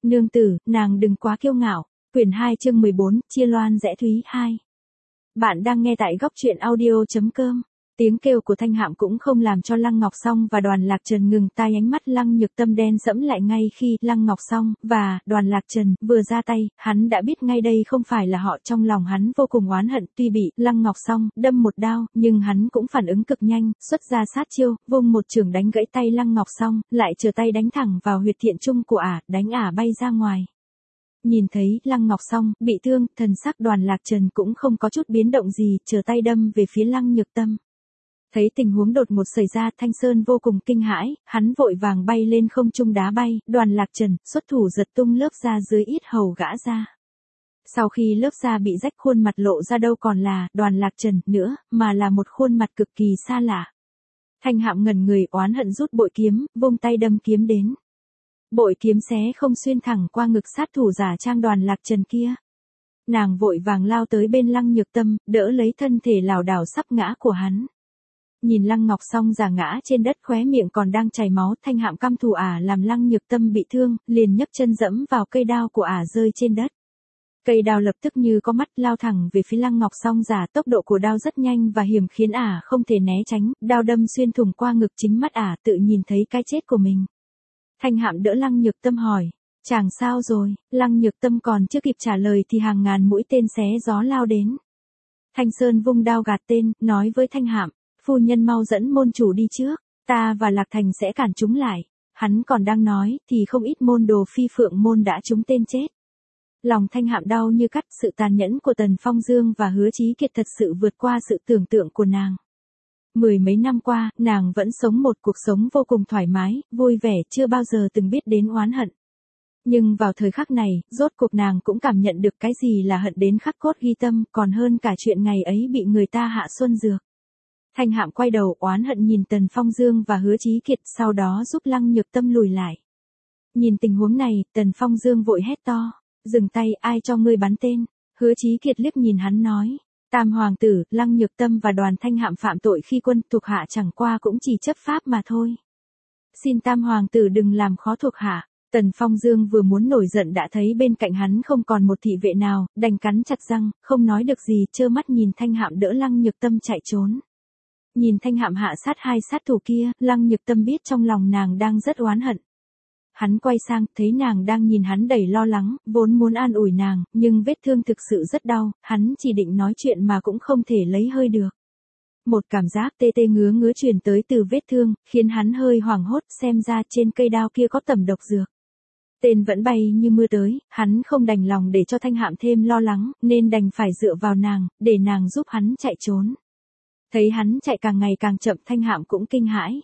Nương tử, nàng đừng quá kiêu ngạo. Quyển 2 chương 14, chia loan rẽ thúy 2. Bạn đang nghe tại góc truyện audio.com. Tiếng kêu của Thanh Hạm cũng không làm cho Lăng Ngọc Song và Đoàn Lạc Trần ngừng tai, ánh mắt Lăng Nhược Tâm đen sẫm lại ngay khi Lăng Ngọc Song và Đoàn Lạc Trần vừa ra tay, hắn đã biết ngay đây không phải là họ. Trong lòng hắn vô cùng oán hận, tuy bị Lăng Ngọc Song đâm một đao, nhưng hắn cũng phản ứng cực nhanh, xuất ra sát chiêu, vung một chưởng đánh gãy tay Lăng Ngọc Song, lại trở tay đánh thẳng vào huyệt thiện trung của ả, đánh ả bay ra ngoài. Nhìn thấy Lăng Ngọc Song bị thương, thần sắc Đoàn Lạc Trần cũng không có chút biến động gì, trở tay đâm về phía Lăng Nhược Tâm. Thấy tình huống đột ngột xảy ra, Thanh Sơn vô cùng kinh hãi, hắn vội vàng bay lên không trung đá bay, Đoàn Lạc Trần xuất thủ giật tung lớp da dưới yết hầu gã ra. Sau khi lớp da bị rách, khuôn mặt lộ ra đâu còn là Đoàn Lạc Trần nữa, mà là một khuôn mặt cực kỳ xa lạ. Thanh Hạm ngẩn người, oán hận rút bội kiếm, vung tay đâm kiếm đến. Bội kiếm xé không xuyên thẳng qua ngực sát thủ giả trang Đoàn Lạc Trần kia. Nàng vội vàng lao tới bên Lăng Nhược Tâm, đỡ lấy thân thể lảo đảo sắp ngã của hắn. Nhìn Lăng Ngọc Song già ngã trên đất, khóe miệng còn đang chảy máu, Thanh Hạm căm thù ả làm Lăng Nhược Tâm bị thương, liền nhấc chân dẫm vào cây đao của ả rơi trên đất. Cây đao lập tức như có mắt lao thẳng về phía Lăng Ngọc Song giả, tốc độ của đao rất nhanh và hiểm khiến ả không thể né tránh, đao đâm xuyên thủng qua ngực chính mắt ả, tự nhìn thấy cái chết của mình. Thanh Hạm đỡ Lăng Nhược Tâm hỏi, chàng sao rồi? Lăng Nhược Tâm còn chưa kịp trả lời thì hàng ngàn mũi tên xé gió lao đến. Thanh Sơn vung đao gạt tên, nói với Thanh Hạm, phu nhân mau dẫn môn chủ đi trước, ta và Lạc Thành sẽ cản chúng lại. Hắn còn đang nói, thì không ít môn đồ Phi Phượng môn đã trúng tên chết. Lòng Thanh Hạm đau như cắt, sự tàn nhẫn của Tần Phong Dương và Hứa Chí Kiệt thật sự vượt qua sự tưởng tượng của nàng. Mười mấy năm qua, nàng vẫn sống một cuộc sống vô cùng thoải mái, vui vẻ, chưa bao giờ từng biết đến oán hận. Nhưng vào thời khắc này, rốt cuộc nàng cũng cảm nhận được cái gì là hận đến khắc cốt ghi tâm, còn hơn cả chuyện ngày ấy bị người ta hạ xuân dược. Thanh Hạm quay đầu oán hận nhìn Tần Phong Dương và Hứa Chí Kiệt, sau đó giúp Lăng Nhược Tâm lùi lại. Nhìn tình huống này, Tần Phong Dương vội hét to, dừng tay, ai cho ngươi bắn tên? Hứa Chí Kiệt liếc nhìn hắn nói, Tam hoàng tử, Lăng Nhược Tâm và Đoàn Thanh Hạm phạm tội khi quân, thuộc hạ chẳng qua cũng chỉ chấp pháp mà thôi. Xin Tam hoàng tử đừng làm khó thuộc hạ. Tần Phong Dương vừa muốn nổi giận đã thấy bên cạnh hắn không còn một thị vệ nào, đành cắn chặt răng, không nói được gì, trơ mắt nhìn Thanh Hạm đỡ Lăng Nhược Tâm chạy trốn. Nhìn Thanh Hạm hạ sát hai sát thủ kia, Lăng Nhược Tâm biết trong lòng nàng đang rất oán hận. Hắn quay sang, thấy nàng đang nhìn hắn đầy lo lắng, vốn muốn an ủi nàng, nhưng vết thương thực sự rất đau, hắn chỉ định nói chuyện mà cũng không thể lấy hơi được. Một cảm giác tê tê ngứa ngứa truyền tới từ vết thương, khiến hắn hơi hoảng hốt, xem ra trên cây đao kia có tẩm độc dược. Tên vẫn bay như mưa tới, hắn không đành lòng để cho Thanh Hạm thêm lo lắng, nên đành phải dựa vào nàng, để nàng giúp hắn chạy trốn. Thấy hắn chạy càng ngày càng chậm, Thanh Hạm cũng kinh hãi.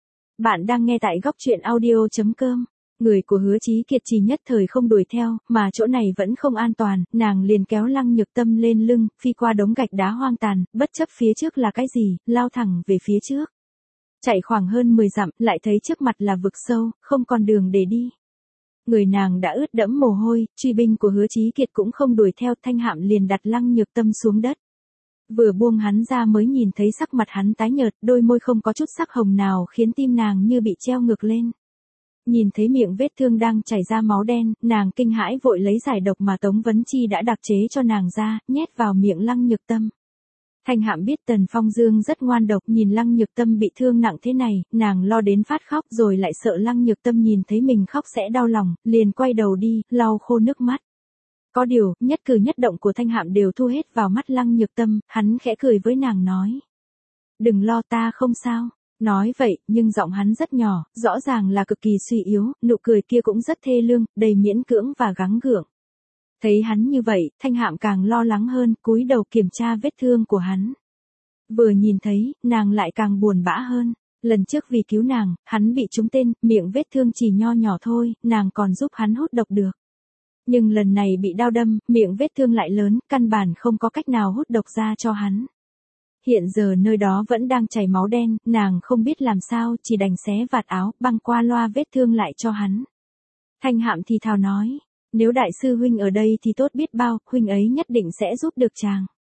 Bạn đang nghe tại góc truyện audio.com. Người của Hứa Chí Kiệt chỉ nhất thời không đuổi theo, mà chỗ này vẫn không an toàn, nàng liền kéo Lăng Nhược Tâm lên lưng, phi qua đống gạch đá hoang tàn, bất chấp phía trước là cái gì, lao thẳng về phía trước. Chạy khoảng hơn 10 dặm, lại thấy trước mặt là vực sâu, không còn đường để đi. Người nàng đã ướt đẫm mồ hôi, truy binh của Hứa Chí Kiệt cũng không đuổi theo, Thanh Hạm liền đặt Lăng Nhược Tâm xuống đất. Vừa buông hắn ra mới nhìn thấy sắc mặt hắn tái nhợt, đôi môi không có chút sắc hồng nào, khiến tim nàng như bị treo ngược lên. Nhìn thấy miệng vết thương đang chảy ra máu đen, nàng kinh hãi vội lấy giải độc mà Tống Vấn Chi đã đặc chế cho nàng ra, nhét vào miệng Lăng Nhược Tâm. Thanh Hạm biết Tần Phong Dương rất ngoan độc, nhìn Lăng Nhược Tâm bị thương nặng thế này, nàng lo đến phát khóc, rồi lại sợ Lăng Nhược Tâm nhìn thấy mình khóc sẽ đau lòng, liền quay đầu đi, lau khô nước mắt. Có điều, nhất cử nhất động của Thanh Hạm đều thu hết vào mắt Lăng Nhược Tâm, hắn khẽ cười với nàng nói. Đừng lo, ta không sao. Nói vậy, nhưng giọng hắn rất nhỏ, rõ ràng là cực kỳ suy yếu, nụ cười kia cũng rất thê lương, đầy miễn cưỡng và gắng gượng. Thấy hắn như vậy, Thanh Hạm càng lo lắng hơn, cúi đầu kiểm tra vết thương của hắn. Vừa nhìn thấy, nàng lại càng buồn bã hơn. Lần trước vì cứu nàng, hắn bị trúng tên, miệng vết thương chỉ nho nhỏ thôi, nàng còn giúp hắn hút độc được. Nhưng lần này bị đao đâm, miệng vết thương lại lớn, căn bản không có cách nào hút độc ra cho hắn. Hiện giờ nơi đó vẫn đang chảy máu đen, nàng không biết làm sao, chỉ đành xé vạt áo, băng qua loa vết thương lại cho hắn. Thanh Hạm thì thào nói, nếu đại sư huynh ở đây thì tốt biết bao, huynh ấy nhất định sẽ giúp được chàng.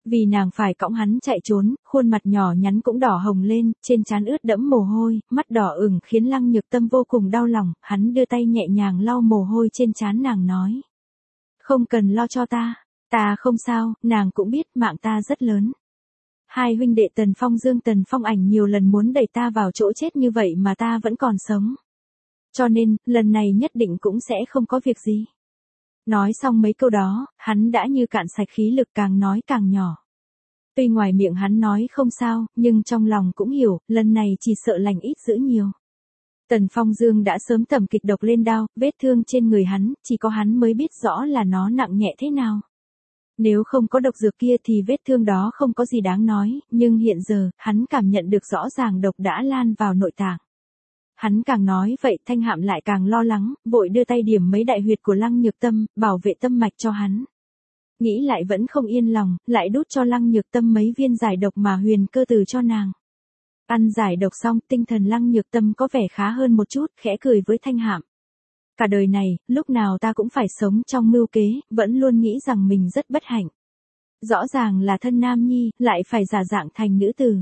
Vì nàng phải cõng hắn chạy trốn, khuôn mặt nhỏ nhắn cũng đỏ hồng lên, trên trán ướt đẫm mồ hôi, mắt đỏ ửng khiến Lăng Nhược Tâm vô cùng đau lòng, hắn đưa tay nhẹ nhàng lau mồ hôi trên trán nàng nói. Không cần lo cho ta không sao, nàng cũng biết mạng ta rất lớn. Hai huynh đệ Tần Phong Dương Tần Phong Ảnh nhiều lần muốn đẩy ta vào chỗ chết như vậy mà ta vẫn còn sống. Cho nên, lần này nhất định cũng sẽ không có việc gì. Nói xong mấy câu đó, hắn đã như cạn sạch khí lực càng nói càng nhỏ. Tuy ngoài miệng hắn nói không sao, nhưng trong lòng cũng hiểu, lần này chỉ sợ lành ít dữ nhiều. Tần Phong Dương đã sớm tẩm kịch độc lên đao, vết thương trên người hắn, chỉ có hắn mới biết rõ là nó nặng nhẹ thế nào. Nếu không có độc dược kia thì vết thương đó không có gì đáng nói, nhưng hiện giờ, hắn cảm nhận được rõ ràng độc đã lan vào nội tạng. Hắn càng nói vậy Thanh Hạm lại càng lo lắng, vội đưa tay điểm mấy đại huyệt của Lăng Nhược Tâm, bảo vệ tâm mạch cho hắn. Nghĩ lại vẫn không yên lòng, lại đút cho Lăng Nhược Tâm mấy viên giải độc mà Huyền Cơ từ cho nàng. Ăn giải độc xong, tinh thần Lăng Nhược Tâm có vẻ khá hơn một chút, khẽ cười với Thanh Hạm. Cả đời này, lúc nào ta cũng phải sống trong mưu kế, vẫn luôn nghĩ rằng mình rất bất hạnh. Rõ ràng là thân nam nhi, lại phải giả dạng thành nữ tử.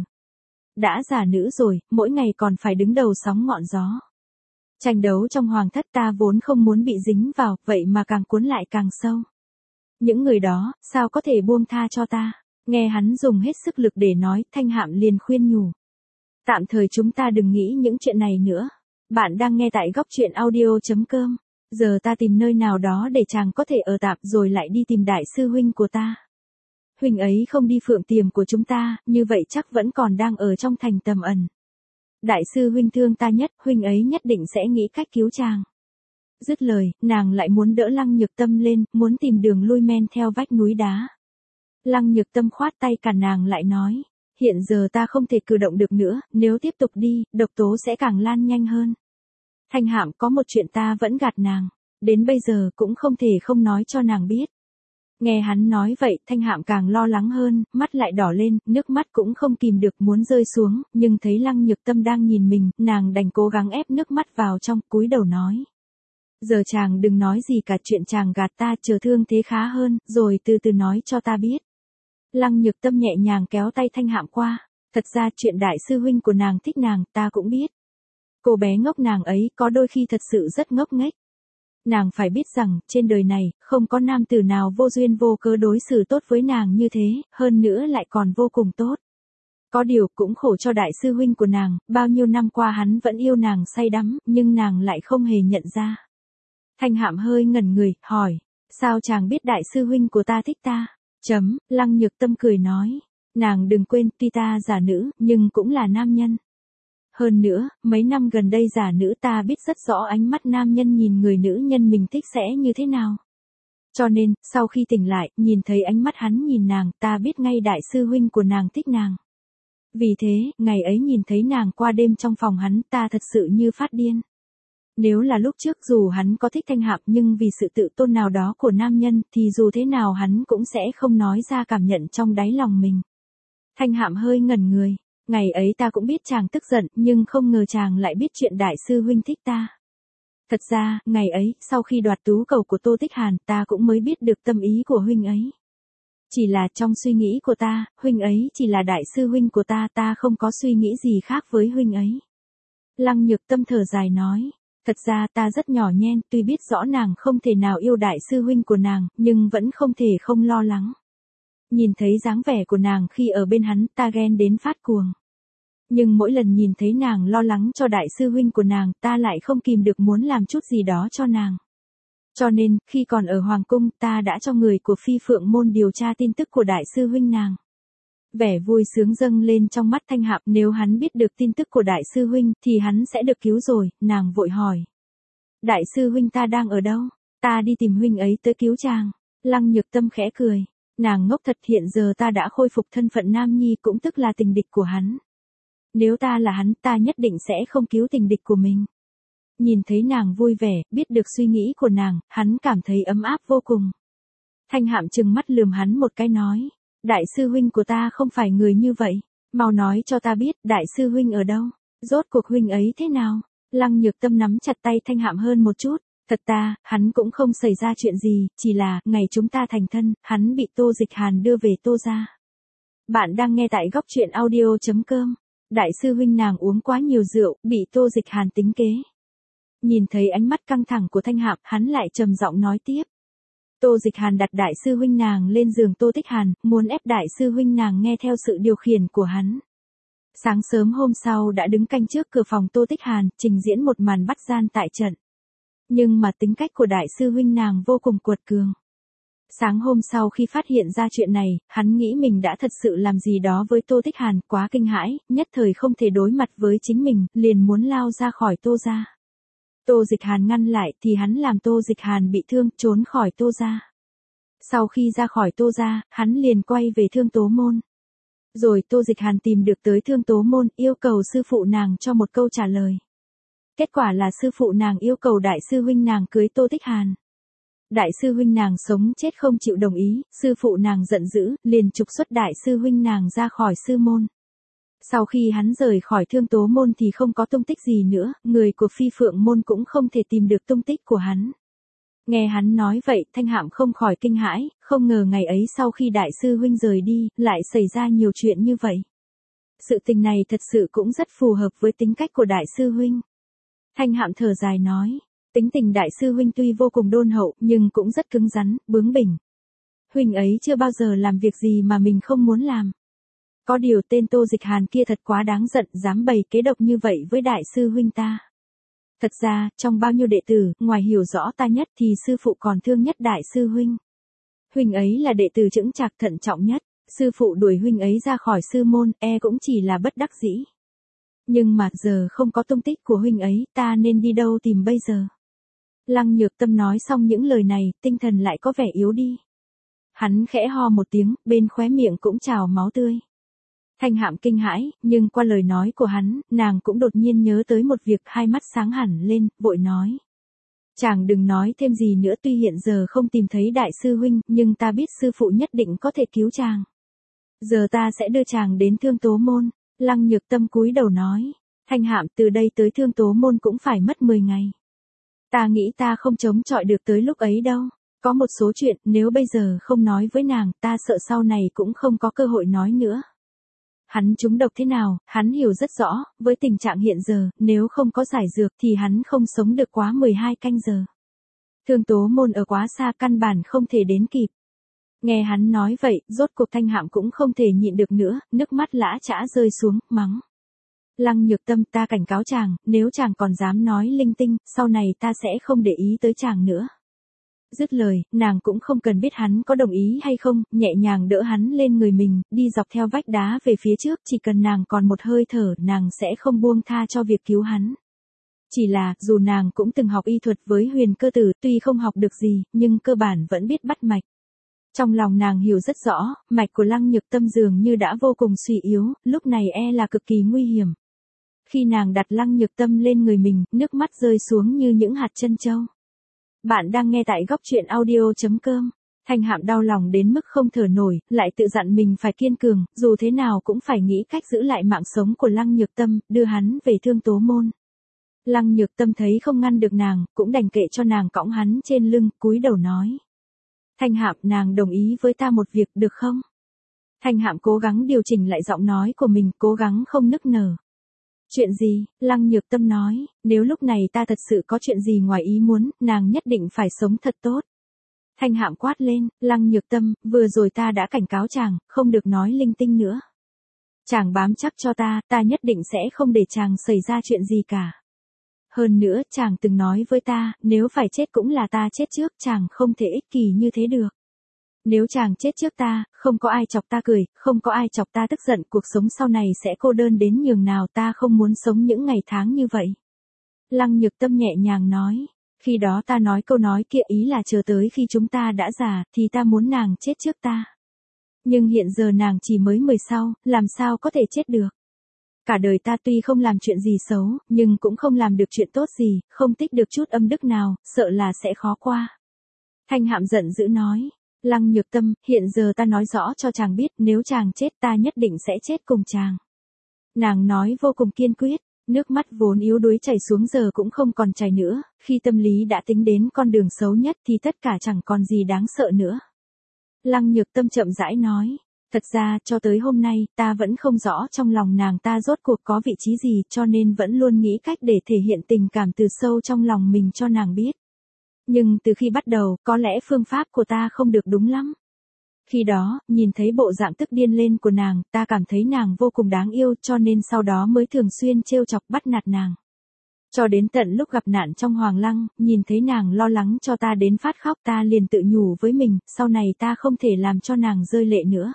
Đã giả nữ rồi, mỗi ngày còn phải đứng đầu sóng ngọn gió. Tranh đấu trong hoàng thất ta vốn không muốn bị dính vào, vậy mà càng cuốn lại càng sâu. Những người đó, sao có thể buông tha cho ta? Nghe hắn dùng hết sức lực để nói, Thanh Hạm liền khuyên nhủ. Tạm thời chúng ta đừng nghĩ những chuyện này nữa. Bạn đang nghe tại góc truyện audio.com. Giờ ta tìm nơi nào đó để chàng có thể ở tạm rồi lại đi tìm đại sư huynh của ta. Huynh ấy không đi Phượng Tiềm của chúng ta, như vậy chắc vẫn còn đang ở trong thành Tầm Ẩn. Đại sư huynh thương ta nhất, huynh ấy nhất định sẽ nghĩ cách cứu chàng. Dứt lời, nàng lại muốn đỡ Lăng Nhược Tâm lên, muốn tìm đường lui men theo vách núi đá. Lăng Nhược Tâm khoát tay cản nàng lại nói, hiện giờ ta không thể cử động được nữa, nếu tiếp tục đi, độc tố sẽ càng lan nhanh hơn. Thanh Hạm có một chuyện ta vẫn gạt nàng, đến bây giờ cũng không thể không nói cho nàng biết. Nghe hắn nói vậy, Thanh Hạm càng lo lắng hơn, mắt lại đỏ lên, nước mắt cũng không kìm được muốn rơi xuống, nhưng thấy Lăng Nhược Tâm đang nhìn mình, nàng đành cố gắng ép nước mắt vào trong, cúi đầu nói. Giờ chàng đừng nói gì cả, chuyện chàng gạt ta, chờ thương thế khá hơn, rồi từ từ nói cho ta biết. Lăng Nhược Tâm nhẹ nhàng kéo tay Thanh Hạm qua, thật ra chuyện đại sư huynh của nàng thích nàng, ta cũng biết. Cô bé ngốc nàng ấy có đôi khi thật sự rất ngốc nghếch. Nàng phải biết rằng, trên đời này, không có nam tử nào vô duyên vô cớ đối xử tốt với nàng như thế, hơn nữa lại còn vô cùng tốt. Có điều cũng khổ cho đại sư huynh của nàng, bao nhiêu năm qua hắn vẫn yêu nàng say đắm, nhưng nàng lại không hề nhận ra. Thanh Hạm hơi ngẩn người, hỏi, sao chàng biết đại sư huynh của ta thích ta? Lăng Nhược Tâm cười nói, nàng đừng quên, tuy ta giả nữ, nhưng cũng là nam nhân. Hơn nữa, mấy năm gần đây giả nữ ta biết rất rõ ánh mắt nam nhân nhìn người nữ nhân mình thích sẽ như thế nào. Cho nên, sau khi tỉnh lại, nhìn thấy ánh mắt hắn nhìn nàng, ta biết ngay đại sư huynh của nàng thích nàng. Vì thế, ngày ấy nhìn thấy nàng qua đêm trong phòng hắn, ta thật sự như phát điên. Nếu là lúc trước dù hắn có thích Thanh Hạm nhưng vì sự tự tôn nào đó của nam nhân thì dù thế nào hắn cũng sẽ không nói ra cảm nhận trong đáy lòng mình. Thanh Hạm hơi ngẩn người. Ngày ấy ta cũng biết chàng tức giận, nhưng không ngờ chàng lại biết chuyện đại sư huynh thích ta. Thật ra, ngày ấy, sau khi đoạt tú cầu của Tô Tích Hàn, ta cũng mới biết được tâm ý của huynh ấy. Chỉ là trong suy nghĩ của ta, huynh ấy chỉ là đại sư huynh của ta không có suy nghĩ gì khác với huynh ấy. Lăng Nhược Tâm thở dài nói, thật ra ta rất nhỏ nhen, tuy biết rõ nàng không thể nào yêu đại sư huynh của nàng, nhưng vẫn không thể không lo lắng. Nhìn thấy dáng vẻ của nàng khi ở bên hắn, ta ghen đến phát cuồng. Nhưng mỗi lần nhìn thấy nàng lo lắng cho đại sư huynh của nàng, ta lại không kìm được muốn làm chút gì đó cho nàng. Cho nên, khi còn ở Hoàng Cung, ta đã cho người của Phi Phượng Môn điều tra tin tức của đại sư huynh nàng. Vẻ vui sướng dâng lên trong mắt Thanh Hạm, nếu hắn biết được tin tức của đại sư huynh, thì hắn sẽ được cứu rồi, nàng vội hỏi. Đại sư huynh ta đang ở đâu? Ta đi tìm huynh ấy tới cứu chàng. Lăng Nhược Tâm khẽ cười. Nàng ngốc thật, hiện giờ ta đã khôi phục thân phận nam nhi cũng tức là tình địch của hắn. Nếu ta là hắn, ta nhất định sẽ không cứu tình địch của mình. Nhìn thấy nàng vui vẻ, biết được suy nghĩ của nàng, hắn cảm thấy ấm áp vô cùng. Thanh Hạm trừng mắt lườm hắn một cái nói, đại sư huynh của ta không phải người như vậy, mau nói cho ta biết, đại sư huynh ở đâu, rốt cuộc huynh ấy thế nào. Lăng Nhược Tâm nắm chặt tay Thanh Hạm hơn một chút, thật ta, hắn cũng không xảy ra chuyện gì, chỉ là, ngày chúng ta thành thân, hắn bị Tô Dịch Hàn đưa về Tô gia. Bạn đang nghe tại góc truyện audio.com. Đại sư huynh nàng uống quá nhiều rượu, bị Tô Dịch Hàn tính kế. Nhìn thấy ánh mắt căng thẳng của Thanh Hạm, hắn lại trầm giọng nói tiếp. Tô Dịch Hàn đặt đại sư huynh nàng lên giường Tô Tích Hàn, muốn ép đại sư huynh nàng nghe theo sự điều khiển của hắn. Sáng sớm hôm sau đã đứng canh trước cửa phòng Tô Tích Hàn, trình diễn một màn bắt gian tại trận. Nhưng mà tính cách của đại sư huynh nàng vô cùng cuột cường. Sáng hôm sau khi phát hiện ra chuyện này, hắn nghĩ mình đã thật sự làm gì đó với Tô Tích Hàn, quá kinh hãi, nhất thời không thể đối mặt với chính mình, liền muốn lao ra khỏi Tô gia. Tô Dịch Hàn ngăn lại thì hắn làm Tô Dịch Hàn bị thương, trốn khỏi Tô gia. Sau khi ra khỏi Tô gia, hắn liền quay về Thương Tố Môn. Rồi Tô Dịch Hàn tìm được tới Thương Tố Môn, yêu cầu sư phụ nàng cho một câu trả lời. Kết quả là sư phụ nàng yêu cầu đại sư huynh nàng cưới Tô Tích Hàn. Đại sư huynh nàng sống chết không chịu đồng ý, sư phụ nàng giận dữ, liền trục xuất đại sư huynh nàng ra khỏi sư môn. Sau khi hắn rời khỏi Thương Tố Môn thì không có tung tích gì nữa, người của Phi Phượng Môn cũng không thể tìm được tung tích của hắn. Nghe hắn nói vậy, Thanh Hạm không khỏi kinh hãi, không ngờ ngày ấy sau khi đại sư huynh rời đi, lại xảy ra nhiều chuyện như vậy. Sự tình này thật sự cũng rất phù hợp với tính cách của đại sư huynh. Thanh Hạm thở dài nói. Tính tình đại sư huynh tuy vô cùng đôn hậu, nhưng cũng rất cứng rắn, bướng bỉnh. Huynh ấy chưa bao giờ làm việc gì mà mình không muốn làm. Có điều tên Tô Dịch Hàn kia thật quá đáng giận, dám bày kế độc như vậy với đại sư huynh ta. Thật ra, trong bao nhiêu đệ tử, ngoài hiểu rõ ta nhất thì sư phụ còn thương nhất đại sư huynh. Huynh ấy là đệ tử chững chạc thận trọng nhất, sư phụ đuổi huynh ấy ra khỏi sư môn, cũng chỉ là bất đắc dĩ. Nhưng mà giờ không có tung tích của huynh ấy, ta nên đi đâu tìm bây giờ? Lăng Nhược Tâm nói xong những lời này, tinh thần lại có vẻ yếu đi. Hắn khẽ ho một tiếng, bên khóe miệng cũng trào máu tươi. Thanh Hạm kinh hãi, nhưng qua lời nói của hắn, nàng cũng đột nhiên nhớ tới một việc, hai mắt sáng hẳn lên, vội nói. Chàng đừng nói thêm gì nữa, tuy hiện giờ không tìm thấy đại sư huynh, nhưng ta biết sư phụ nhất định có thể cứu chàng. Giờ ta sẽ đưa chàng đến Thương Tố Môn. Lăng Nhược Tâm cúi đầu nói. Thanh Hạm, từ đây tới Thương Tố Môn cũng phải mất 10 ngày. Ta nghĩ ta không chống chọi được tới lúc ấy đâu. Có một số chuyện, nếu bây giờ không nói với nàng, ta sợ sau này cũng không có cơ hội nói nữa. Hắn trúng độc thế nào, hắn hiểu rất rõ, với tình trạng hiện giờ, nếu không có giải dược thì hắn không sống được quá 12 canh giờ. Thương Tố Môn ở quá xa, căn bản không thể đến kịp. Nghe hắn nói vậy, rốt cuộc Thanh Hạm cũng không thể nhịn được nữa, nước mắt lã chã rơi xuống, mắng. Lăng Nhược Tâm, ta cảnh cáo chàng, nếu chàng còn dám nói linh tinh, sau này ta sẽ không để ý tới chàng nữa. Dứt lời, nàng cũng không cần biết hắn có đồng ý hay không, nhẹ nhàng đỡ hắn lên người mình, đi dọc theo vách đá về phía trước, chỉ cần nàng còn một hơi thở, nàng sẽ không buông tha cho việc cứu hắn. Chỉ là, dù nàng cũng từng học y thuật với Huyền Cơ Tử, tuy không học được gì, nhưng cơ bản vẫn biết bắt mạch. Trong lòng nàng hiểu rất rõ, mạch của Lăng Nhược Tâm dường như đã vô cùng suy yếu, lúc này là cực kỳ nguy hiểm. Khi nàng đặt Lăng Nhược Tâm lên người mình, nước mắt rơi xuống như những hạt trân châu. Bạn đang nghe tại góc truyện audio.com. Thanh Hạm đau lòng đến mức không thở nổi, lại tự dặn mình phải kiên cường, dù thế nào cũng phải nghĩ cách giữ lại mạng sống của Lăng Nhược Tâm, đưa hắn về Thương Tố Môn. Lăng Nhược Tâm thấy không ngăn được nàng, cũng đành kệ cho nàng cõng hắn trên lưng, cúi đầu nói. Thanh Hạm, nàng đồng ý với ta một việc được không? Thanh Hạm cố gắng điều chỉnh lại giọng nói của mình, cố gắng không nức nở. Chuyện gì? Lăng Nhược Tâm nói, nếu lúc này ta thật sự có chuyện gì ngoài ý muốn, nàng nhất định phải sống thật tốt. Thanh Hạm quát lên, Lăng Nhược Tâm, vừa rồi ta đã cảnh cáo chàng, không được nói linh tinh nữa. Chàng bám chắc cho ta nhất định sẽ không để chàng xảy ra chuyện gì cả. Hơn nữa, chàng từng nói với ta, nếu phải chết cũng là ta chết trước, chàng không thể ích kỷ như thế được. Nếu chàng chết trước ta, không có ai chọc ta cười, không có ai chọc ta tức giận, cuộc sống sau này sẽ cô đơn đến nhường nào, ta không muốn sống những ngày tháng như vậy. Lăng Nhược Tâm nhẹ nhàng nói, khi đó ta nói câu nói kia ý là chờ tới khi chúng ta đã già, thì ta muốn nàng chết trước ta. Nhưng hiện giờ nàng chỉ mới 10 sau, làm sao có thể chết được. Cả đời ta tuy không làm chuyện gì xấu, nhưng cũng không làm được chuyện tốt gì, không tích được chút âm đức nào, sợ là sẽ khó qua. Thanh Hạm giận dữ nói. Lăng Nhược Tâm, hiện giờ ta nói rõ cho chàng biết, nếu chàng chết ta nhất định sẽ chết cùng chàng. Nàng nói vô cùng kiên quyết, nước mắt vốn yếu đuối chảy xuống giờ cũng không còn chảy nữa, khi tâm lý đã tính đến con đường xấu nhất thì tất cả chẳng còn gì đáng sợ nữa. Lăng Nhược Tâm chậm rãi nói, Thật ra, cho tới hôm nay, ta vẫn không rõ trong lòng nàng ta rốt cuộc có vị trí gì, cho nên vẫn luôn nghĩ cách để thể hiện tình cảm từ sâu trong lòng mình cho nàng biết. Nhưng từ khi bắt đầu, có lẽ phương pháp của ta không được đúng lắm. Khi đó, nhìn thấy bộ dạng tức điên lên của nàng, ta cảm thấy nàng vô cùng đáng yêu, cho nên sau đó mới thường xuyên trêu chọc bắt nạt nàng. Cho đến tận lúc gặp nạn trong Hoàng Lăng, nhìn thấy nàng lo lắng cho ta đến phát khóc, ta liền tự nhủ với mình, sau này ta không thể làm cho nàng rơi lệ nữa.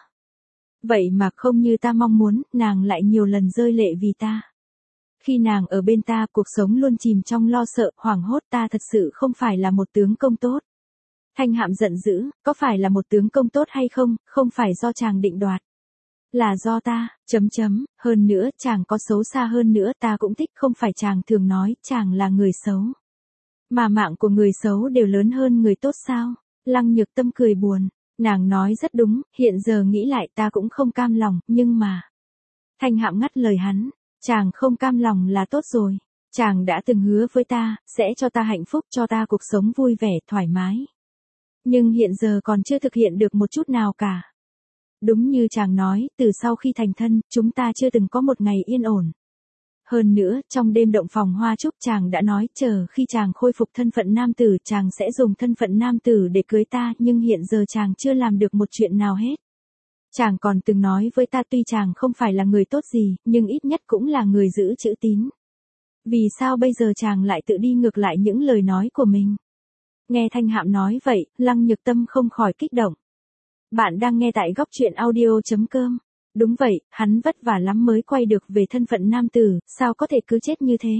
Vậy mà không như ta mong muốn, nàng lại nhiều lần rơi lệ vì ta. Khi nàng ở bên ta, cuộc sống luôn chìm trong lo sợ, hoảng hốt, ta thật sự không phải là một tướng công tốt. Thanh Hạm giận dữ, có phải là một tướng công tốt hay không, không phải do chàng định đoạt. Là do ta, hơn nữa, chàng có xấu xa hơn nữa ta cũng thích, không phải chàng thường nói, chàng là người xấu. Mà mạng của người xấu đều lớn hơn người tốt sao? Lăng Nhược Tâm cười buồn, nàng nói rất đúng, hiện giờ nghĩ lại ta cũng không cam lòng, nhưng mà... Thanh Hạm ngắt lời hắn, chàng không cam lòng là tốt rồi. Chàng đã từng hứa với ta, sẽ cho ta hạnh phúc, cho ta cuộc sống vui vẻ, thoải mái. Nhưng hiện giờ còn chưa thực hiện được một chút nào cả. Đúng như chàng nói, từ sau khi thành thân, chúng ta chưa từng có một ngày yên ổn. Hơn nữa, trong đêm động phòng hoa trúc chàng đã nói, chờ khi chàng khôi phục thân phận nam tử, chàng sẽ dùng thân phận nam tử để cưới ta, nhưng hiện giờ chàng chưa làm được một chuyện nào hết. Chàng còn từng nói với ta tuy chàng không phải là người tốt gì, nhưng ít nhất cũng là người giữ chữ tín. Vì sao bây giờ chàng lại tự đi ngược lại những lời nói của mình? Nghe Thanh Hạm nói vậy, Lăng Nhược Tâm không khỏi kích động. Bạn đang nghe tại góc truyện audio.com. Đúng vậy, hắn vất vả lắm mới quay được về thân phận nam tử, sao có thể cứ chết như thế?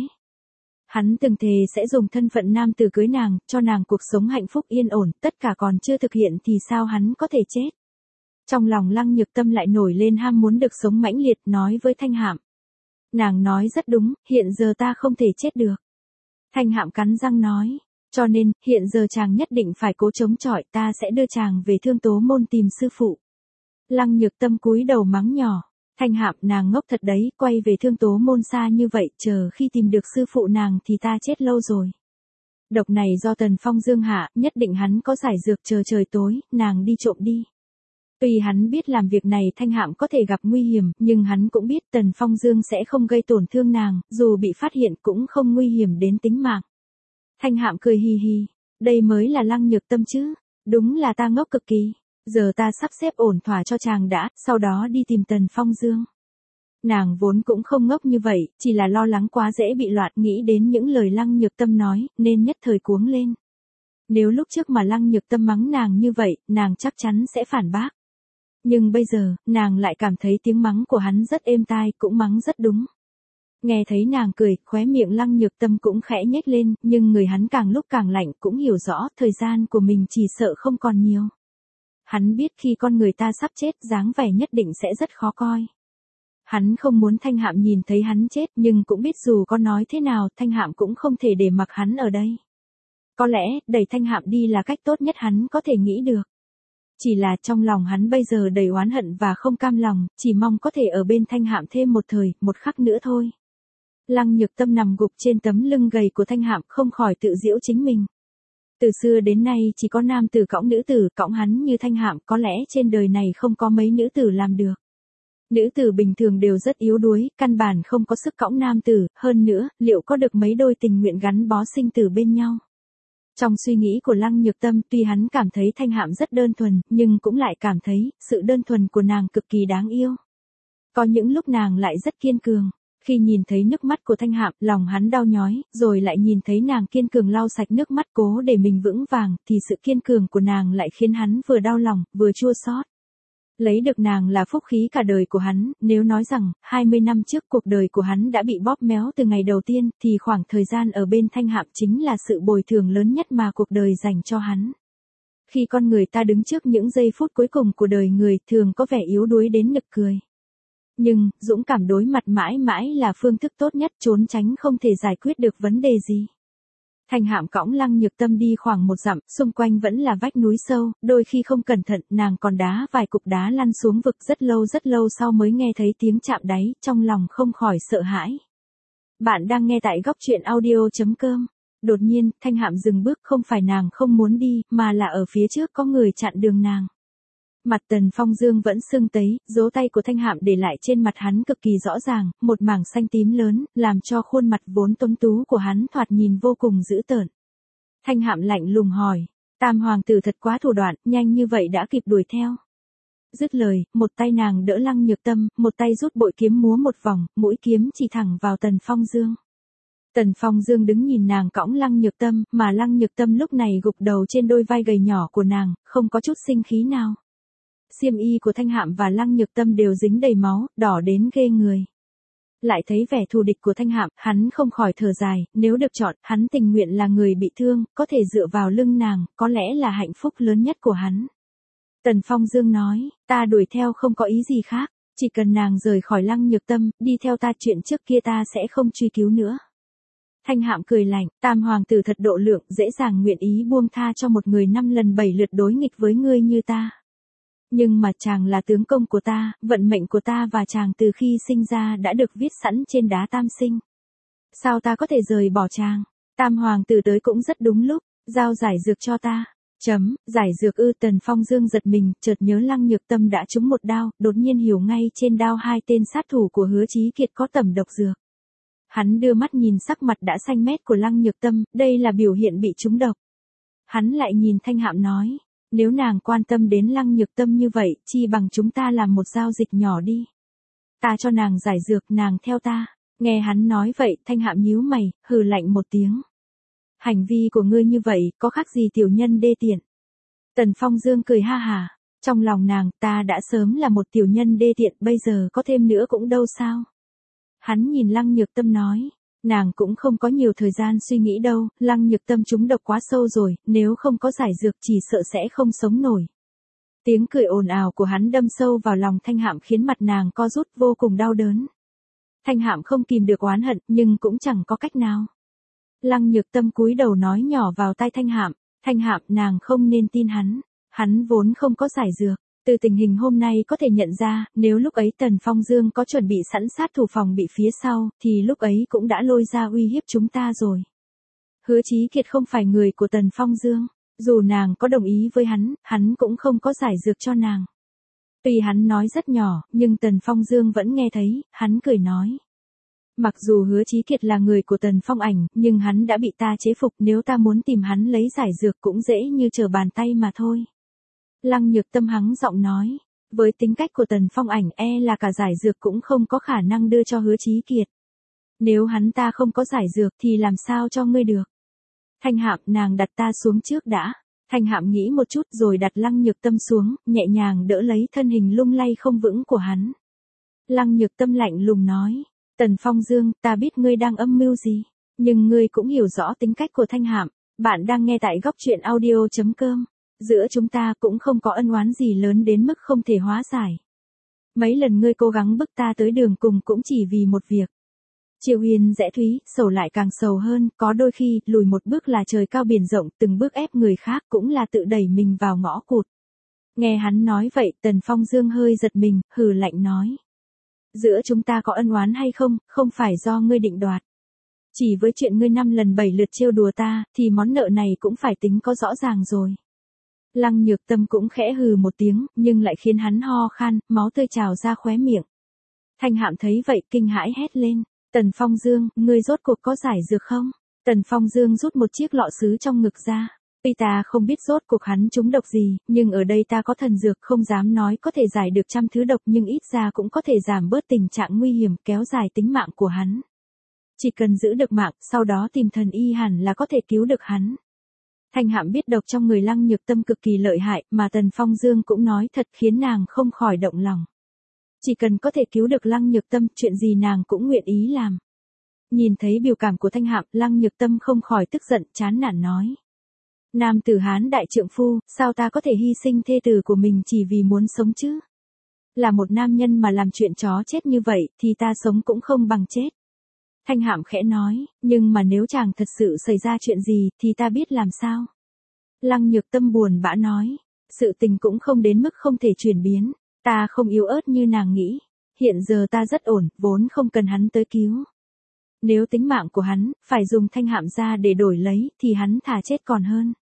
Hắn từng thề sẽ dùng thân phận nam tử cưới nàng, cho nàng cuộc sống hạnh phúc yên ổn, tất cả còn chưa thực hiện thì sao hắn có thể chết? Trong lòng Lăng Nhược Tâm lại nổi lên ham muốn được sống mãnh liệt, nói với Thanh Hạm. Nàng nói rất đúng, hiện giờ ta không thể chết được. Thanh Hạm cắn răng nói. Cho nên, hiện giờ chàng nhất định phải cố chống chọi, ta sẽ đưa chàng về Thương Tố Môn tìm sư phụ. Lăng Nhược Tâm cúi đầu mắng nhỏ. Thanh Hạm, nàng ngốc thật đấy, quay về Thương Tố Môn xa như vậy, chờ khi tìm được sư phụ nàng thì ta chết lâu rồi. Độc này do Tần Phong Dương hạ, nhất định hắn có giải dược, chờ trời tối, nàng đi trộm đi. Tuy hắn biết làm việc này Thanh Hạm có thể gặp nguy hiểm, nhưng hắn cũng biết Tần Phong Dương sẽ không gây tổn thương nàng, dù bị phát hiện cũng không nguy hiểm đến tính mạng. Thanh Hạm cười hì hì, đây mới là Lăng Nhược Tâm chứ, đúng là ta ngốc cực kỳ, giờ ta sắp xếp ổn thỏa cho chàng đã, sau đó đi tìm Tần Phong Dương. Nàng vốn cũng không ngốc như vậy, chỉ là lo lắng quá dễ bị loạn, nghĩ đến những lời Lăng Nhược Tâm nói, nên nhất thời cuống lên. Nếu lúc trước mà Lăng Nhược Tâm mắng nàng như vậy, nàng chắc chắn sẽ phản bác. Nhưng bây giờ, nàng lại cảm thấy tiếng mắng của hắn rất êm tai, cũng mắng rất đúng. Nghe thấy nàng cười, khóe miệng Lăng Nhược Tâm cũng khẽ nhếch lên, nhưng người hắn càng lúc càng lạnh, cũng hiểu rõ, thời gian của mình chỉ sợ không còn nhiều. Hắn biết khi con người ta sắp chết, dáng vẻ nhất định sẽ rất khó coi. Hắn không muốn Thanh Hạm nhìn thấy hắn chết, nhưng cũng biết dù có nói thế nào, Thanh Hạm cũng không thể để mặc hắn ở đây. Có lẽ, đẩy Thanh Hạm đi là cách tốt nhất hắn có thể nghĩ được. Chỉ là trong lòng hắn bây giờ đầy oán hận và không cam lòng, chỉ mong có thể ở bên Thanh Hạm thêm một thời, một khắc nữa thôi. Lăng Nhược Tâm nằm gục trên tấm lưng gầy của Thanh Hạm, không khỏi tự giễu chính mình. Từ xưa đến nay chỉ có nam tử cõng nữ tử, cõng hắn như Thanh Hạm, có lẽ trên đời này không có mấy nữ tử làm được. Nữ tử bình thường đều rất yếu đuối, căn bản không có sức cõng nam tử, hơn nữa, liệu có được mấy đôi tình nguyện gắn bó sinh tử bên nhau? Trong suy nghĩ của Lăng Nhược Tâm, tuy hắn cảm thấy Thanh Hạm rất đơn thuần, nhưng cũng lại cảm thấy, sự đơn thuần của nàng cực kỳ đáng yêu. Có những lúc nàng lại rất kiên cường. Khi nhìn thấy nước mắt của Thanh Hạm, lòng hắn đau nhói, rồi lại nhìn thấy nàng kiên cường lau sạch nước mắt cố để mình vững vàng, thì sự kiên cường của nàng lại khiến hắn vừa đau lòng, vừa chua xót. Lấy được nàng là phúc khí cả đời của hắn, nếu nói rằng, 20 năm trước cuộc đời của hắn đã bị bóp méo từ ngày đầu tiên, thì khoảng thời gian ở bên Thanh Hạm chính là sự bồi thường lớn nhất mà cuộc đời dành cho hắn. Khi con người ta đứng trước những giây phút cuối cùng của đời người, thường có vẻ yếu đuối đến nực cười. Nhưng, dũng cảm đối mặt mãi mãi là phương thức tốt nhất, trốn tránh không thể giải quyết được vấn đề gì. Thanh Hạm cõng Lăng Nhược Tâm đi khoảng 1 dặm, xung quanh vẫn là vách núi sâu, đôi khi không cẩn thận, nàng còn đá vài cục đá lăn xuống vực, rất lâu sau mới nghe thấy tiếng chạm đáy, trong lòng không khỏi sợ hãi. Bạn đang nghe tại góc truyện audio.com. Đột nhiên, Thanh Hạm dừng bước, không phải nàng không muốn đi, mà là ở phía trước có người chặn đường nàng. Mặt Tần Phong Dương vẫn sưng tấy, dấu tay của Thanh Hạm để lại trên mặt hắn cực kỳ rõ ràng, một mảng xanh tím lớn, làm cho khuôn mặt vốn tuấn tú của hắn thoạt nhìn vô cùng dữ tợn. Thanh Hạm lạnh lùng hỏi, Tam hoàng tử thật quá thủ đoạn, nhanh như vậy đã kịp đuổi theo. Dứt lời, một tay nàng đỡ Lăng Nhược Tâm, một tay rút bội kiếm múa một vòng, mũi kiếm chỉ thẳng vào Tần Phong Dương. Tần Phong Dương đứng nhìn nàng cõng Lăng Nhược Tâm, mà Lăng Nhược Tâm lúc này gục đầu trên đôi vai gầy nhỏ của nàng, không có chút sinh khí nào. Xiêm y của Thanh Hạm và Lăng Nhược Tâm đều dính đầy máu, đỏ đến ghê người. Lại thấy vẻ thù địch của Thanh Hạm, hắn không khỏi thở dài, nếu được chọn, hắn tình nguyện là người bị thương, có thể dựa vào lưng nàng, có lẽ là hạnh phúc lớn nhất của hắn. Tần Phong Dương nói, ta đuổi theo không có ý gì khác, chỉ cần nàng rời khỏi Lăng Nhược Tâm, đi theo ta, chuyện trước kia ta sẽ không truy cứu nữa. Thanh Hạm cười lạnh, Tam hoàng tử thật độ lượng, dễ dàng nguyện ý buông tha cho một người 5 lần 7 lượt đối nghịch với ngươi như ta. Nhưng mà chàng là tướng công của ta, vận mệnh của ta và chàng từ khi sinh ra đã được viết sẵn trên đá tam sinh. Sao ta có thể rời bỏ chàng? Tam hoàng tử tới cũng rất đúng lúc, giao giải dược cho ta. Giải dược ư? Tần Phong Dương giật mình, chợt nhớ Lăng Nhược Tâm đã trúng một đao, đột nhiên hiểu ngay trên đao 2 tên sát thủ của Hứa Chí Kiệt có tẩm độc dược. Hắn đưa mắt nhìn sắc mặt đã xanh mét của Lăng Nhược Tâm, đây là biểu hiện bị trúng độc. Hắn lại nhìn Thanh Hạm nói, nếu nàng quan tâm đến Lăng Nhược Tâm như vậy, chi bằng chúng ta làm một giao dịch nhỏ đi. Ta cho nàng giải dược, nàng theo ta. Nghe hắn nói vậy, Thanh Hạm nhíu mày, hừ lạnh một tiếng. Hành vi của ngươi như vậy, có khác gì tiểu nhân đê tiện? Tần Phong Dương cười ha hà, trong lòng nàng, ta đã sớm là một tiểu nhân đê tiện, bây giờ có thêm nữa cũng đâu sao. Hắn nhìn Lăng Nhược Tâm nói, nàng cũng không có nhiều thời gian suy nghĩ đâu, Lăng Nhược Tâm trúng độc quá sâu rồi, nếu không có giải dược chỉ sợ sẽ không sống nổi. Tiếng cười ồn ào của hắn đâm sâu vào lòng Thanh Hạm khiến mặt nàng co rút vô cùng đau đớn. Thanh Hạm không kìm được oán hận, nhưng cũng chẳng có cách nào. Lăng Nhược Tâm cúi đầu nói nhỏ vào tai Thanh Hạm, Thanh Hạm, nàng không nên tin hắn vốn không có giải dược. Từ tình hình hôm nay có thể nhận ra, nếu lúc ấy Tần Phong Dương có chuẩn bị sẵn sát thủ phòng bị phía sau, thì lúc ấy cũng đã lôi ra uy hiếp chúng ta rồi. Hứa Chí Kiệt không phải người của Tần Phong Dương, dù nàng có đồng ý với hắn cũng không có giải dược cho nàng. Tuy hắn nói rất nhỏ, nhưng Tần Phong Dương vẫn nghe thấy, hắn cười nói. Mặc dù Hứa Chí Kiệt là người của Tần Phong Ảnh, nhưng hắn đã bị ta chế phục, nếu ta muốn tìm hắn lấy giải dược cũng dễ như trở bàn tay mà thôi. Lăng Nhược Tâm hắng giọng nói, với tính cách của Tần Phong Ảnh là cả giải dược cũng không có khả năng đưa cho Hứa Chí Kiệt. Nếu hắn ta không có giải dược thì làm sao cho ngươi được? Thanh Hạm, nàng đặt ta xuống trước đã. Thanh Hạm nghĩ một chút rồi đặt Lăng Nhược Tâm xuống, nhẹ nhàng đỡ lấy thân hình lung lay không vững của hắn. Lăng Nhược Tâm lạnh lùng nói, Tần Phong Dương, ta biết ngươi đang âm mưu gì, nhưng ngươi cũng hiểu rõ tính cách của Thanh Hạm. Bạn đang nghe tại góc truyện audio.com. Giữa chúng ta cũng không có ân oán gì lớn đến mức không thể hóa giải. Mấy lần ngươi cố gắng bức ta tới đường cùng cũng chỉ vì một việc. Triệu Huyền rẽ thúy, sầu lại càng sầu hơn, có đôi khi, lùi một bước là trời cao biển rộng, từng bước ép người khác cũng là tự đẩy mình vào ngõ cụt. Nghe hắn nói vậy, Tần Phong Dương hơi giật mình, hừ lạnh nói. Giữa chúng ta có ân oán hay không, không phải do ngươi định đoạt. Chỉ với chuyện ngươi 5 lần 7 lượt trêu đùa ta, thì món nợ này cũng phải tính có rõ ràng rồi. Lăng Nhược Tâm cũng khẽ hừ một tiếng, nhưng lại khiến hắn ho khan, máu tươi trào ra khóe miệng. Thanh Hạm thấy vậy, kinh hãi hét lên, Tần Phong Dương, ngươi rốt cuộc có giải dược không? Tần Phong Dương rút một chiếc lọ sứ trong ngực ra. Tuy ta không biết rốt cuộc hắn trúng độc gì, nhưng ở đây ta có thần dược, không dám nói có thể giải được trăm thứ độc, nhưng ít ra cũng có thể giảm bớt tình trạng nguy hiểm, kéo dài tính mạng của hắn. Chỉ cần giữ được mạng, sau đó tìm thần y hẳn là có thể cứu được hắn. Thanh Hạm biết độc trong người Lăng Nhược Tâm cực kỳ lợi hại, mà Tần Phong Dương cũng nói thật khiến nàng không khỏi động lòng. Chỉ cần có thể cứu được Lăng Nhược Tâm, chuyện gì nàng cũng nguyện ý làm. Nhìn thấy biểu cảm của Thanh Hạm, Lăng Nhược Tâm không khỏi tức giận, chán nản nói. Nam tử Hán đại trượng phu, sao ta có thể hy sinh thê tử của mình chỉ vì muốn sống chứ? Là một nam nhân mà làm chuyện chó chết như vậy, thì ta sống cũng không bằng chết. Thanh Hạm khẽ nói, nhưng mà nếu chàng thật sự xảy ra chuyện gì, thì ta biết làm sao? Lăng Nhược Tâm buồn bã nói, sự tình cũng không đến mức không thể chuyển biến, ta không yếu ớt như nàng nghĩ, hiện giờ ta rất ổn, vốn không cần hắn tới cứu. Nếu tính mạng của hắn, phải dùng Thanh Hạm ra để đổi lấy, thì hắn thà chết còn hơn.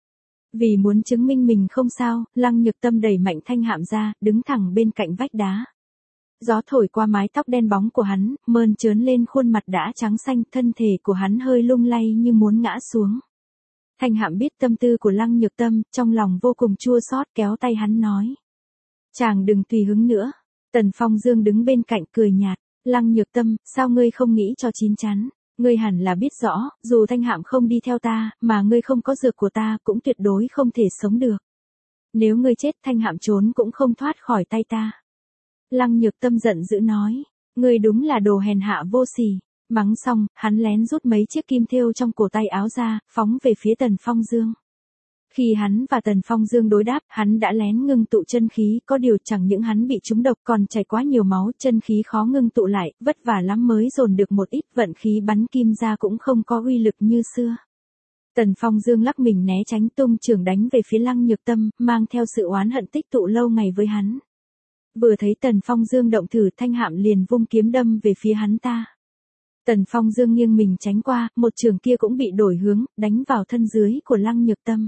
Vì muốn chứng minh mình không sao, Lăng Nhược Tâm đẩy mạnh Thanh Hạm ra, đứng thẳng bên cạnh vách đá. Gió thổi qua mái tóc đen bóng của hắn, mơn trớn lên khuôn mặt đã trắng xanh, thân thể của hắn hơi lung lay như muốn ngã xuống. Thanh Hạm biết tâm tư của Lăng Nhược Tâm, trong lòng vô cùng chua xót, kéo tay hắn nói. Chàng đừng tùy hứng nữa. Tần Phong Dương đứng bên cạnh cười nhạt. Lăng Nhược Tâm, sao ngươi không nghĩ cho chín chắn? Ngươi hẳn là biết rõ, dù Thanh Hạm không đi theo ta, mà ngươi không có dược của ta cũng tuyệt đối không thể sống được. Nếu ngươi chết Thanh Hạm trốn cũng không thoát khỏi tay ta. Lăng Nhược Tâm giận dữ nói. Ngươi đúng là đồ hèn hạ vô sỉ. Mắng xong, hắn lén rút mấy chiếc kim thêu trong cổ tay áo ra, phóng về phía Tần Phong Dương. Khi hắn và Tần Phong Dương đối đáp, hắn đã lén ngưng tụ chân khí, có điều chẳng những hắn bị trúng độc còn chảy quá nhiều máu, chân khí khó ngưng tụ lại, vất vả lắm mới dồn được một ít, vận khí bắn kim ra cũng không có uy lực như xưa. Tần Phong Dương lắc mình né tránh, tung chưởng đánh về phía Lăng Nhược Tâm, mang theo sự oán hận tích tụ lâu ngày với hắn. Vừa thấy Tần Phong Dương động thử, Thanh Hạm liền vung kiếm đâm về phía hắn ta. Tần Phong Dương nghiêng mình tránh qua, một chưởng kia cũng bị đổi hướng, đánh vào thân dưới của Lăng Nhược Tâm.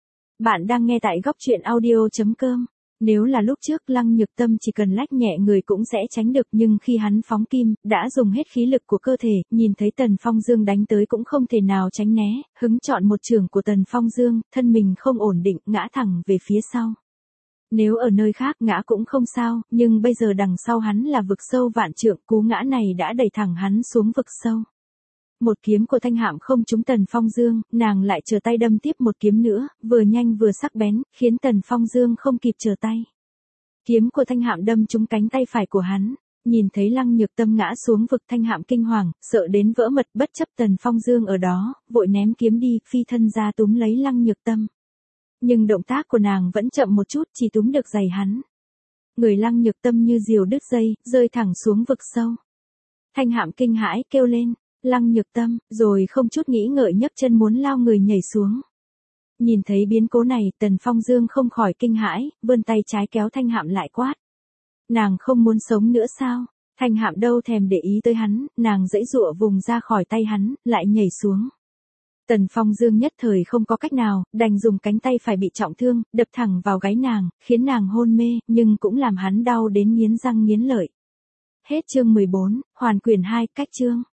Bạn đang nghe tại góc truyện audio.com. Nếu là lúc trước Lăng Nhược Tâm chỉ cần lách nhẹ người cũng sẽ tránh được, nhưng khi hắn phóng kim, đã dùng hết khí lực của cơ thể, nhìn thấy Tần Phong Dương đánh tới cũng không thể nào tránh né, hứng chọn một chưởng của Tần Phong Dương, thân mình không ổn định, ngã thẳng về phía sau. Nếu ở nơi khác ngã cũng không sao, nhưng bây giờ đằng sau hắn là vực sâu vạn trượng, cú ngã này đã đẩy thẳng hắn xuống vực sâu. Một kiếm của Thanh Hạm không trúng Tần Phong Dương, nàng lại trở tay đâm tiếp một kiếm nữa, vừa nhanh vừa sắc bén, khiến Tần Phong Dương không kịp trở tay. Kiếm của Thanh Hạm đâm trúng cánh tay phải của hắn, nhìn thấy Lăng Nhược Tâm ngã xuống vực, Thanh Hạm kinh hoàng, sợ đến vỡ mật, bất chấp Tần Phong Dương ở đó, vội ném kiếm đi, phi thân ra túm lấy Lăng Nhược Tâm. Nhưng động tác của nàng vẫn chậm một chút, chỉ túm được giày hắn. Người Lăng Nhược Tâm như diều đứt dây, rơi thẳng xuống vực sâu. Thanh Hạm kinh hãi kêu lên. Lăng Nhược Tâm, rồi không chút nghĩ ngợi nhấc chân muốn lao người nhảy xuống. Nhìn thấy biến cố này, Tần Phong Dương không khỏi kinh hãi, vươn tay trái kéo Thanh Hạm lại quát. Nàng không muốn sống nữa sao? Thanh Hạm đâu thèm để ý tới hắn, nàng giãy giụa vùng ra khỏi tay hắn, lại nhảy xuống. Tần Phong Dương nhất thời không có cách nào, đành dùng cánh tay phải bị trọng thương, đập thẳng vào gáy nàng, khiến nàng hôn mê, nhưng cũng làm hắn đau đến nghiến răng nghiến lợi. Hết chương 14, hoàn quyển 2, cách chương.